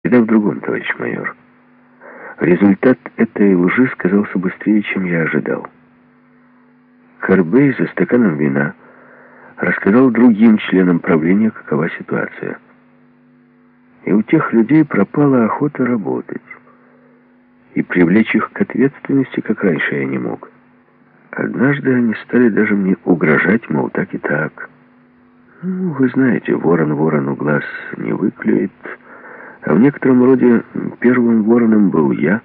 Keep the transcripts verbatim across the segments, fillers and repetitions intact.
Беда в другом, товарищ майор. Результат этой лжи сказался быстрее, чем я ожидал. Карбей за стаканом вина рассказал другим членам правления, какова ситуация. И у тех людей пропала охота работать. И привлечь их к ответственности, как раньше, я не мог. Однажды они стали даже мне угрожать, мол, так и так. Ну, вы знаете, ворон ворону глаз не выклюет, а в некотором роде первым вороном был я.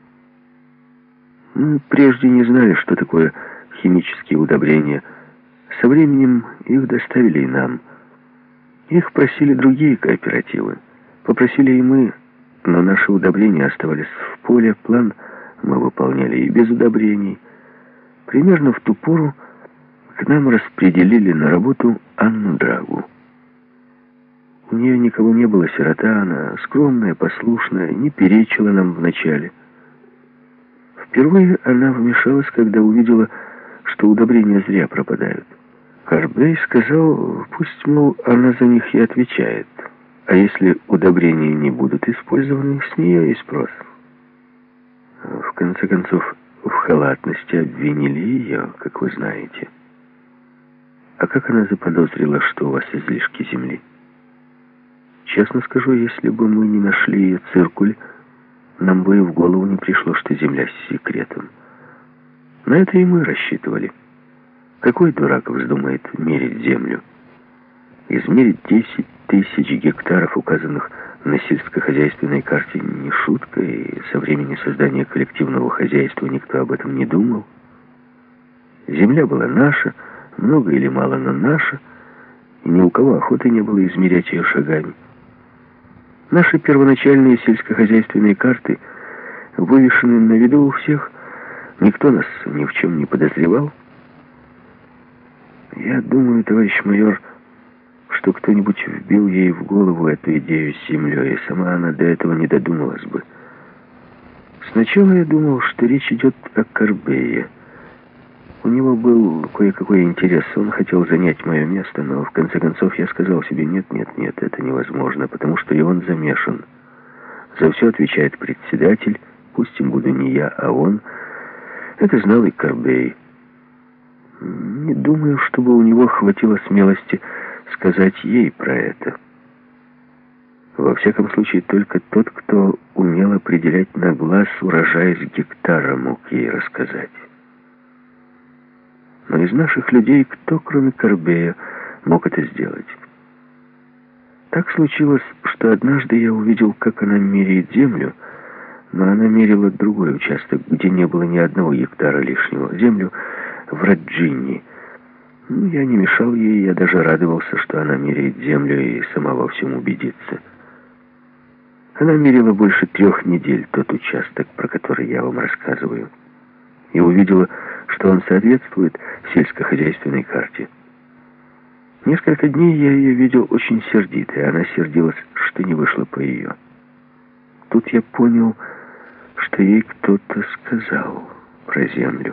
Мы прежде не знали, что такое химические удобрения. Со временем их доставили и нам. Их просили другие кооперативы. Попросили и мы, но наши удобрения оставались в поле. План мы выполняли и без удобрений. Примерно в ту пору к нам распределили на работу Анну Драгу. У нее никого не было, сирота, она скромная, послушная, не перечила нам вначале. Впервые она вмешалась, когда увидела, что удобрения зря пропадают. Карбей сказал, пусть, мол, она за них и отвечает. А если удобрения не будут использованы, с нее и спрос. В конце концов, в халатности обвинили ее, как вы знаете. А как она заподозрила, что у вас излишки земли? Честно скажу, если бы мы не нашли ее циркуль, нам бы и в голову не пришло, что земля с секретом. На это и мы рассчитывали. Какой дурак вздумает мерить землю? Измерить десять тысяч гектаров, указанных на сельскохозяйственной карте, не шутка, и со времени создания коллективного хозяйства никто об этом не думал. Земля была наша, много или мало, но наша, и ни у кого охоты не было измерять ее шагами. Наши первоначальные сельскохозяйственные карты вывешены на виду у всех, никто нас ни в чем не подозревал. Я думаю, товарищ майор, что кто-нибудь вбил ей в голову эту идею с землей, и сама она до этого не додумалась бы. Сначала я думал, что речь идет о Карбее. У него был кое-какой интерес, он хотел занять мое место, но в конце концов я сказал себе, нет, нет, нет, это невозможно, потому что и он замешан. За все отвечает председатель, пусть им буду не я, а он. Это знал и Карбей. Не думаю, чтобы у него хватило смелости сказать ей про это. Во всяком случае, только тот, кто умел определять на глаз урожай с гектара, мог ей рассказать. Но из наших людей кто, кроме Карбея, мог это сделать? Так случилось, что однажды я увидел, как она меряет землю, но она мерила другой участок, где не было ни одного гектара лишнего, землю в Раджине. Ну, я не мешал ей, я даже радовался, что она меряет землю и сама во всем убедится. Она мерила больше трех недель тот участок, про который я вам рассказываю, и увидела, что он соответствует сельскохозяйственной карте. Несколько дней я ее видел очень сердитой, она сердилась, что не вышло по ее. Тут я понял, что ей кто-то сказал про землю.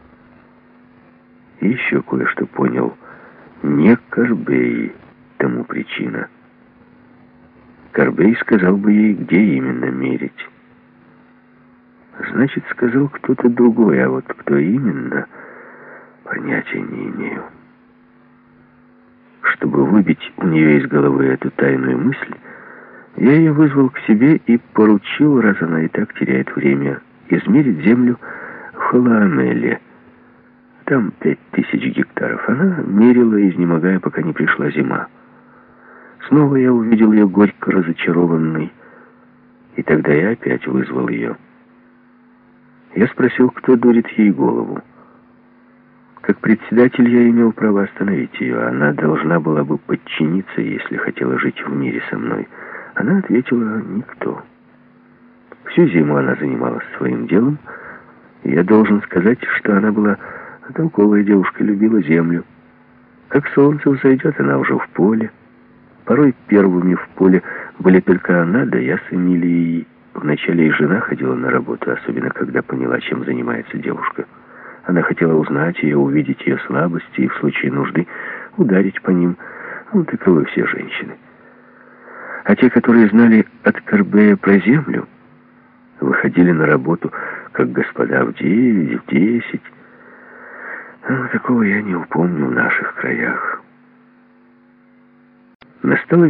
И еще кое-что понял. Не Карбей тому причина. Карбей сказал бы ей, где именно мерить. Значит, сказал кто-то другой, а вот кто именно, понятия не имею. Чтобы выбить у нее из головы эту тайную мысль, я ее вызвал к себе и поручил, раз она и так теряет время, измерить землю в Халаамеле. Там пять тысяч гектаров. Она мерила, изнемогая, пока не пришла зима. Снова я увидел ее горько разочарованной, и тогда я опять вызвал ее. Я спросил, кто дурит ей голову. Как председатель я имел право остановить ее. Она должна была бы подчиниться, если хотела жить в мире со мной. Она ответила, никто. Всю зиму она занималась своим делом, и я должен сказать, что она была толковая девушка, любила землю. Как солнце взойдет, она уже в поле. Порой первыми в поле были только она, да я с Эмилией. Вначале и жена ходила на работу, особенно когда поняла, чем занимается девушка. Она хотела узнать ее, увидеть ее слабости и в случае нужды ударить по ним. Ну, таковы все женщины. А те, которые знали от Кербея про землю, выходили на работу, как господа, в девять, в десять. Ну, такого я не упомню в наших краях. Настало